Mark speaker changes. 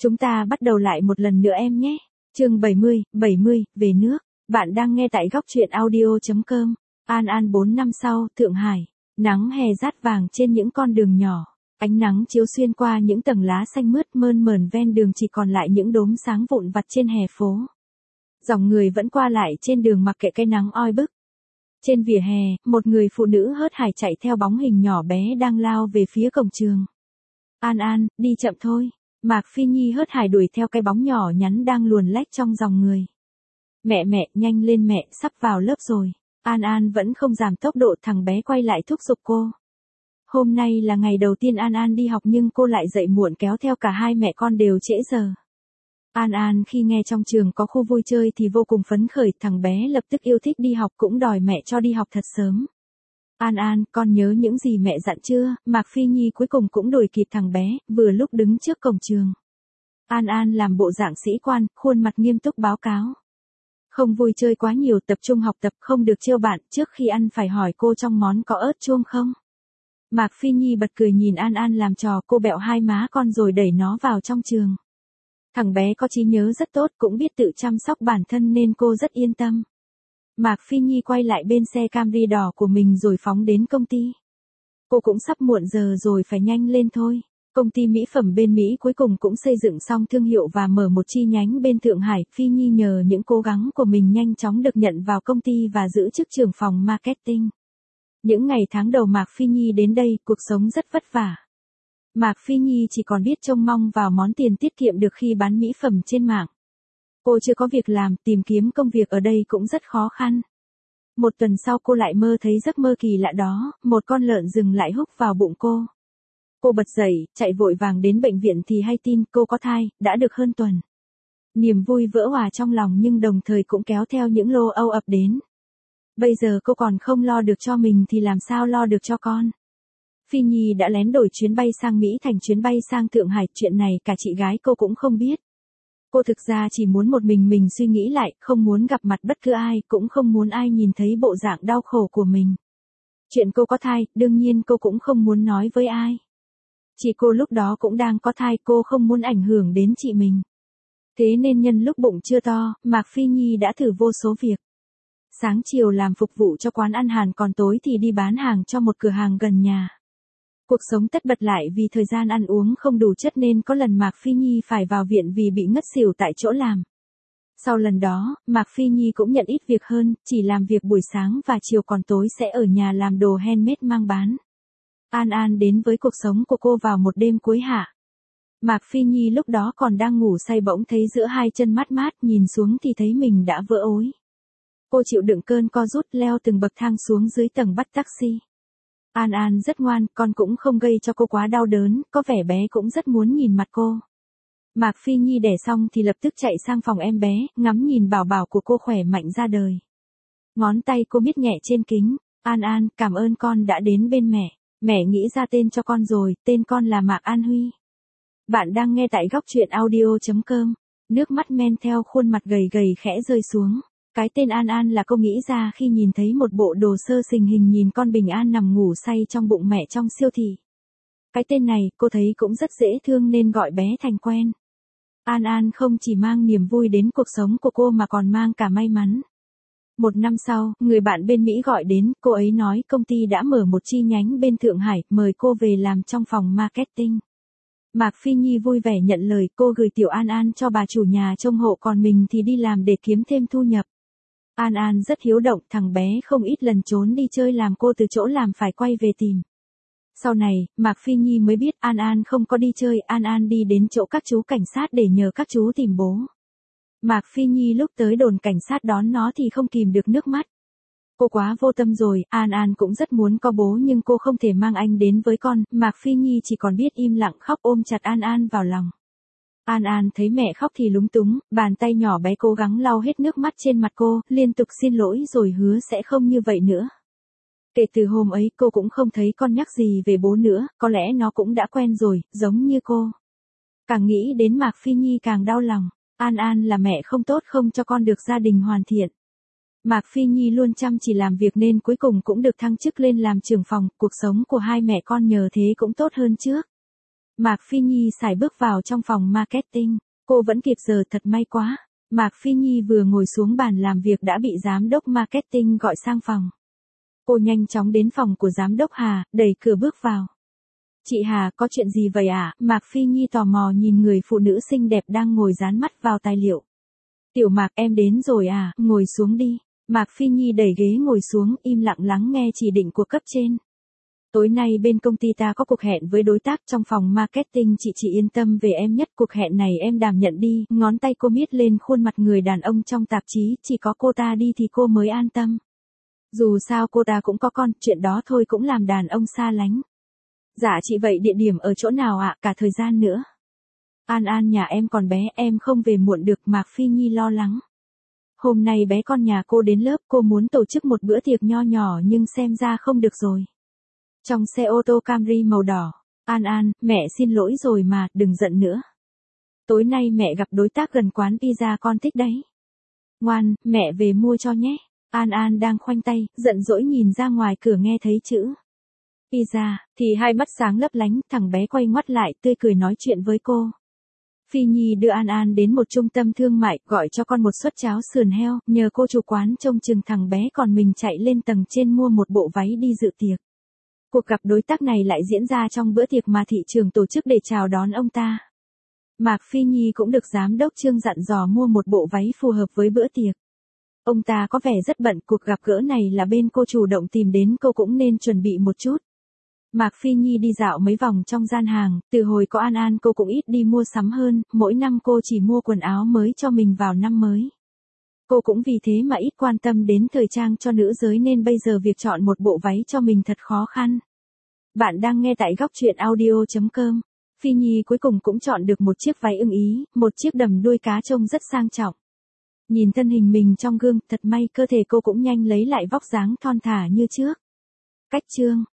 Speaker 1: Chúng ta bắt đầu lại một lần nữa em nhé. Chương 70, về nước. Bạn đang nghe tại góc truyện audio.com. An An 4 năm sau, Thượng Hải. Nắng hè rát vàng trên những con đường nhỏ. Ánh nắng chiếu xuyên qua những tầng lá xanh mướt mơn mởn ven đường, chỉ còn lại những đốm sáng vụn vặt trên hè phố. Dòng người vẫn qua lại trên đường mặc kệ cái nắng oi bức. Trên vỉa hè, một người phụ nữ hớt hải chạy theo bóng hình nhỏ bé đang lao về phía cổng trường. An An, đi chậm thôi. Mạc Phi Nhi hớt hải đuổi theo cái bóng nhỏ nhắn đang luồn lách trong dòng người. Mẹ, nhanh lên mẹ, sắp vào lớp rồi. An An vẫn không giảm tốc độ, thằng bé quay lại thúc giục cô. Hôm nay là ngày đầu tiên An An đi học nhưng cô lại dậy muộn, kéo theo cả hai mẹ con đều trễ giờ. An An khi nghe trong trường có khu vui chơi thì vô cùng phấn khởi, thằng bé lập tức yêu thích đi học, cũng đòi mẹ cho đi học thật sớm. An An, con nhớ những gì mẹ dặn chưa? Mạc Phi Nhi cuối cùng cũng đuổi kịp thằng bé, vừa lúc đứng trước cổng trường. An An làm bộ dạng sĩ quan, khuôn mặt nghiêm túc báo cáo. Không vui chơi quá nhiều, tập trung học tập, không được trêu bạn, trước khi ăn phải hỏi cô trong món có ớt chuông không? Mạc Phi Nhi bật cười nhìn An An làm trò, cô bẹo hai má con rồi đẩy nó vào trong trường. Thằng bé có trí nhớ rất tốt, cũng biết tự chăm sóc bản thân nên cô rất yên tâm. Mạc Phi Nhi quay lại bên xe Camry đỏ của mình rồi phóng đến công ty. Cô cũng sắp muộn giờ rồi, phải nhanh lên thôi. Công ty mỹ phẩm bên Mỹ cuối cùng cũng xây dựng xong thương hiệu và mở một chi nhánh bên Thượng Hải. Phi Nhi nhờ những cố gắng của mình nhanh chóng được nhận vào công ty và giữ chức trưởng phòng marketing. Những ngày tháng đầu Mạc Phi Nhi đến đây, cuộc sống rất vất vả. Mạc Phi Nhi chỉ còn biết trông mong vào món tiền tiết kiệm được khi bán mỹ phẩm trên mạng. Cô chưa có việc làm, tìm kiếm công việc ở đây cũng rất khó khăn. Một tuần sau cô lại mơ thấy giấc mơ kỳ lạ đó, một con lợn rừng lại húc vào bụng cô. Cô bật dậy, chạy vội vàng đến bệnh viện thì hay tin cô có thai, đã được hơn tuần. Niềm vui vỡ òa trong lòng nhưng đồng thời cũng kéo theo những lo âu ập đến. Bây giờ cô còn không lo được cho mình thì làm sao lo được cho con. Phi Nhi đã lén đổi chuyến bay sang Mỹ thành chuyến bay sang Thượng Hải, chuyện này cả chị gái cô cũng không biết. Cô thực ra chỉ muốn một mình suy nghĩ lại, không muốn gặp mặt bất cứ ai, cũng không muốn ai nhìn thấy bộ dạng đau khổ của mình. Chuyện cô có thai, đương nhiên cô cũng không muốn nói với ai. Chị cô lúc đó cũng đang có thai, cô không muốn ảnh hưởng đến chị mình. Thế nên nhân lúc bụng chưa to, Mạc Phi Nhi đã thử vô số việc. Sáng chiều làm phục vụ cho quán ăn Hàn, còn tối thì đi bán hàng cho một cửa hàng gần nhà. Cuộc sống tất bật lại vì thời gian ăn uống không đủ chất nên có lần Mạc Phi Nhi phải vào viện vì bị ngất xỉu tại chỗ làm. Sau lần đó, Mạc Phi Nhi cũng nhận ít việc hơn, chỉ làm việc buổi sáng và chiều, còn tối sẽ ở nhà làm đồ handmade mang bán. An An đến với cuộc sống của cô vào một đêm cuối hạ. Mạc Phi Nhi lúc đó còn đang ngủ say bỗng thấy giữa hai chân mát mát, nhìn xuống thì thấy mình đã vỡ ối. Cô chịu đựng cơn co rút leo từng bậc thang xuống dưới tầng bắt taxi. An An rất ngoan, con cũng không gây cho cô quá đau đớn, có vẻ bé cũng rất muốn nhìn mặt cô. Mạc Phi Nhi đẻ xong thì lập tức chạy sang phòng em bé, ngắm nhìn bảo bảo của cô khỏe mạnh ra đời. Ngón tay cô miết nhẹ trên kính. An An, cảm ơn con đã đến bên mẹ. Mẹ nghĩ ra tên cho con rồi, tên con là Mạc An Huy. Bạn đang nghe tại góc truyện audio.com. Nước mắt men theo khuôn mặt gầy gầy khẽ rơi xuống. Cái tên An An là cô nghĩ ra khi nhìn thấy một bộ đồ sơ sinh hình nhìn con bình an nằm ngủ say trong bụng mẹ trong siêu thị. Cái tên này cô thấy cũng rất dễ thương nên gọi bé thành quen. An An không chỉ mang niềm vui đến cuộc sống của cô mà còn mang cả may mắn. Một năm sau, người bạn bên Mỹ gọi đến, cô ấy nói công ty đã mở một chi nhánh bên Thượng Hải, mời cô về làm trong phòng marketing. Mạc Phi Nhi vui vẻ nhận lời, cô gửi tiểu An An cho bà chủ nhà trông hộ, còn mình thì đi làm để kiếm thêm thu nhập. An An rất hiếu động, thằng bé không ít lần trốn đi chơi làm cô từ chỗ làm phải quay về tìm. Sau này, Mạc Phi Nhi mới biết An An không có đi chơi, An An đi đến chỗ các chú cảnh sát để nhờ các chú tìm bố. Mạc Phi Nhi lúc tới đồn cảnh sát đón nó thì không kìm được nước mắt. Cô quá vô tâm rồi, An An cũng rất muốn có bố nhưng cô không thể mang anh đến với con, Mạc Phi Nhi chỉ còn biết im lặng khóc ôm chặt An An vào lòng. An An thấy mẹ khóc thì lúng túng, bàn tay nhỏ bé cố gắng lau hết nước mắt trên mặt cô, liên tục xin lỗi rồi hứa sẽ không như vậy nữa. Kể từ hôm ấy cô cũng không thấy con nhắc gì về bố nữa, có lẽ nó cũng đã quen rồi, giống như cô. Càng nghĩ đến Mạc Phi Nhi càng đau lòng, An An là mẹ không tốt, không cho con được gia đình hoàn thiện. Mạc Phi Nhi luôn chăm chỉ làm việc nên cuối cùng cũng được thăng chức lên làm trưởng phòng, cuộc sống của hai mẹ con nhờ thế cũng tốt hơn trước. Mạc Phi Nhi sải bước vào trong phòng marketing. Cô vẫn kịp giờ, thật may quá. Mạc Phi Nhi vừa ngồi xuống bàn làm việc đã bị giám đốc marketing gọi sang phòng. Cô nhanh chóng đến phòng của giám đốc Hà, đẩy cửa bước vào. Chị Hà, có chuyện gì vậy ạ? Mạc Phi Nhi tò mò nhìn người phụ nữ xinh đẹp đang ngồi dán mắt vào tài liệu. Tiểu Mạc, em đến rồi à, ngồi xuống đi. Mạc Phi Nhi đẩy ghế ngồi xuống, im lặng lắng nghe chỉ định của cấp trên. Tối nay bên công ty ta có cuộc hẹn với đối tác trong phòng marketing, chị yên tâm về em nhất, cuộc hẹn này em đảm nhận đi. Ngón tay cô miết lên khuôn mặt người đàn ông trong tạp chí, chỉ có cô ta đi thì cô mới an tâm. Dù sao cô ta cũng có con, chuyện đó thôi cũng làm đàn ông xa lánh. Dạ chị, vậy địa điểm ở chỗ nào ạ, cả thời gian nữa? An An nhà em còn bé, em không về muộn được. Mạc Phi Nhi lo lắng. Hôm nay bé con nhà cô đến lớp, cô muốn tổ chức một bữa tiệc nho nhỏ nhưng xem ra không được rồi. Trong xe ô tô Camry màu đỏ. An An, mẹ xin lỗi rồi mà, đừng giận nữa. Tối nay mẹ gặp đối tác gần quán pizza con thích đấy. Ngoan, mẹ về mua cho nhé. An An đang khoanh tay, giận dỗi nhìn ra ngoài cửa nghe thấy chữ pizza, thì hai mắt sáng lấp lánh, thằng bé quay ngoắt lại, tươi cười nói chuyện với cô. Phi Nhi đưa An An đến một trung tâm thương mại, gọi cho con một suất cháo sườn heo, nhờ cô chủ quán trông chừng thằng bé, còn mình chạy lên tầng trên mua một bộ váy đi dự tiệc. Cuộc gặp đối tác này lại diễn ra trong bữa tiệc mà thị trường tổ chức để chào đón ông ta. Mạc Phi Nhi cũng được giám đốc Trương dặn dò mua một bộ váy phù hợp với bữa tiệc. Ông ta có vẻ rất bận, cuộc gặp gỡ này là bên cô chủ động tìm đến, cô cũng nên chuẩn bị một chút. Mạc Phi Nhi đi dạo mấy vòng trong gian hàng, từ hồi có An An cô cũng ít đi mua sắm hơn, mỗi năm cô chỉ mua quần áo mới cho mình vào năm mới. Cô cũng vì thế mà ít quan tâm đến thời trang cho nữ giới nên bây giờ việc chọn một bộ váy cho mình thật khó khăn. Bạn đang nghe tại góc truyện audio.com. Phi Nhi cuối cùng cũng chọn được một chiếc váy ưng ý, một chiếc đầm đuôi cá trông rất sang trọng. Nhìn thân hình mình trong gương, thật may cơ thể cô cũng nhanh lấy lại vóc dáng thon thả như trước. Cách chương